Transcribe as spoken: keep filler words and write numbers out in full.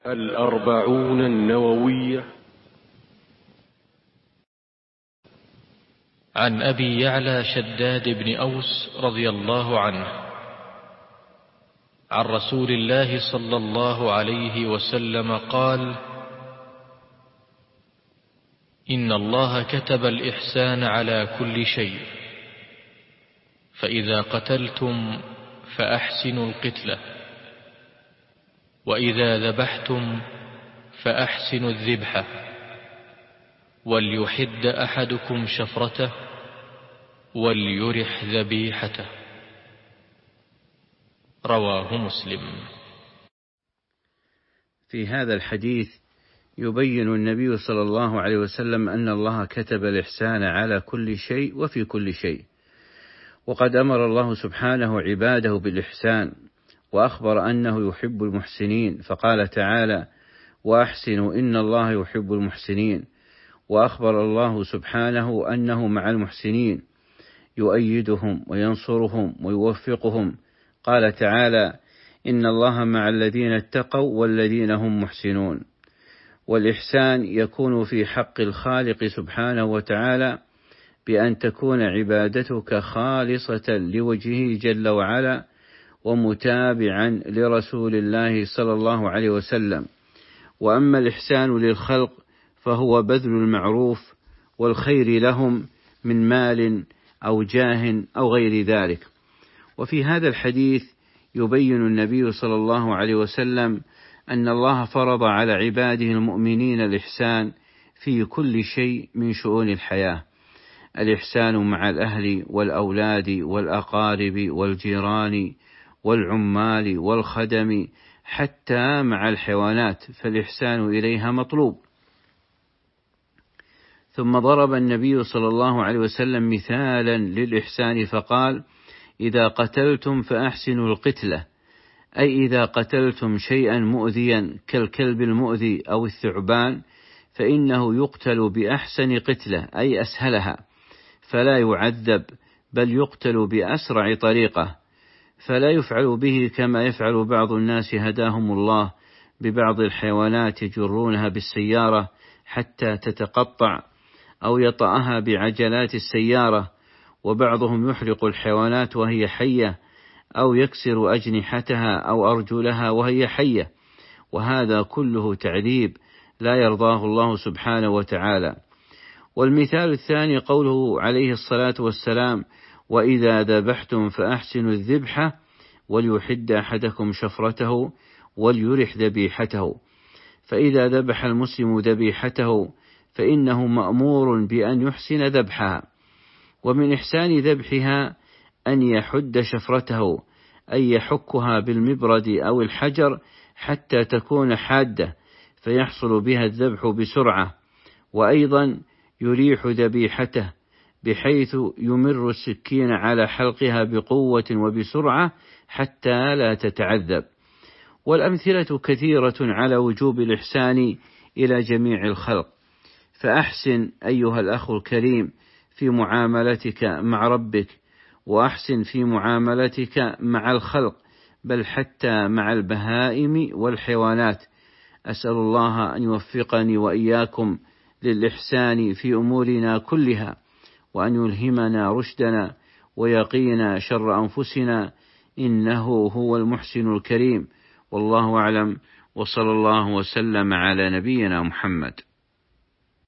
الأربعون النووية. عن أبي يعلى شداد بن أوس رضي الله عنه عن رسول الله صلى الله عليه وسلم قال: إن الله كتب الإحسان على كل شيء، فإذا قتلتم فأحسنوا القتلة، وإذا ذبحتم فأحسنوا الذبحة، وليحد أحدكم شفرته، وليرح ذبيحته. رواه مسلم. في هذا الحديث يبين النبي صلى الله عليه وسلم أن الله كتب الإحسان على كل شيء وفي كل شيء، وقد أمر الله سبحانه عباده بالإحسان، وأخبر أنه يحب المحسنين، فقال تعالى: وأحسنوا إن الله يحب المحسنين. وأخبر الله سبحانه أنه مع المحسنين، يؤيدهم وينصرهم ويوفقهم، قال تعالى: إن الله مع الذين اتقوا والذين هم محسنون. والإحسان يكون في حق الخالق سبحانه وتعالى بأن تكون عبادتك خالصة لوجهه جل وعلا، ومتابعا لرسول الله صلى الله عليه وسلم. وأما الإحسان للخلق فهو بذل المعروف والخير لهم من مال أو جاه أو غير ذلك. وفي هذا الحديث يبين النبي صلى الله عليه وسلم أن الله فرض على عباده المؤمنين الإحسان في كل شيء من شؤون الحياة، الإحسان مع الأهل والأولاد والأقارب والجيران والعمال والخدم، حتى مع الحيوانات، فالإحسان إليها مطلوب. ثم ضرب النبي صلى الله عليه وسلم مثالا للإحسان فقال: إذا قتلتم فأحسنوا القتلة، أي إذا قتلتم شيئا مؤذيا كالكلب المؤذي أو الثعبان فإنه يقتل بأحسن قتلة، أي أسهلها، فلا يعذب، بل يقتل بأسرع طريقة، فلا يفعل به كما يفعل بعض الناس هداهم الله ببعض الحيوانات يجرونها بالسيارة حتى تتقطع، أو يطأها بعجلات السيارة، وبعضهم يحرق الحيوانات وهي حية، أو يكسر أجنحتها أو أرجلها وهي حية، وهذا كله تعذيب لا يرضاه الله سبحانه وتعالى. والمثال الثاني قوله عليه الصلاة والسلام: وإذا ذبحتم فأحسنوا الذبحة، وليحد أحدكم شفرته، وليرح ذبيحته. فإذا ذبح المسلم ذبيحته فإنه مأمور بأن يحسن ذبحها. ومن إحسان ذبحها أن يحد شفرته، أي يحكها بالمبرد أو الحجر حتى تكون حادة، فيحصل بها الذبح بسرعة. وأيضا يريح ذبيحته، بحيث يمر السكين على حلقها بقوة وبسرعة حتى لا تتعذب. والأمثلة كثيرة على وجوب الإحسان إلى جميع الخلق، فأحسن أيها الأخ الكريم في معاملتك مع ربك، وأحسن في معاملتك مع الخلق، بل حتى مع البهائم والحيوانات. أسأل الله أن يوفقني وإياكم للإحسان في أمورنا كلها، وأن يلهمنا رشدنا ويقينا شر أنفسنا، إنه هو المحسن الكريم. والله أعلم، وصلى الله وسلم على نبينا محمد.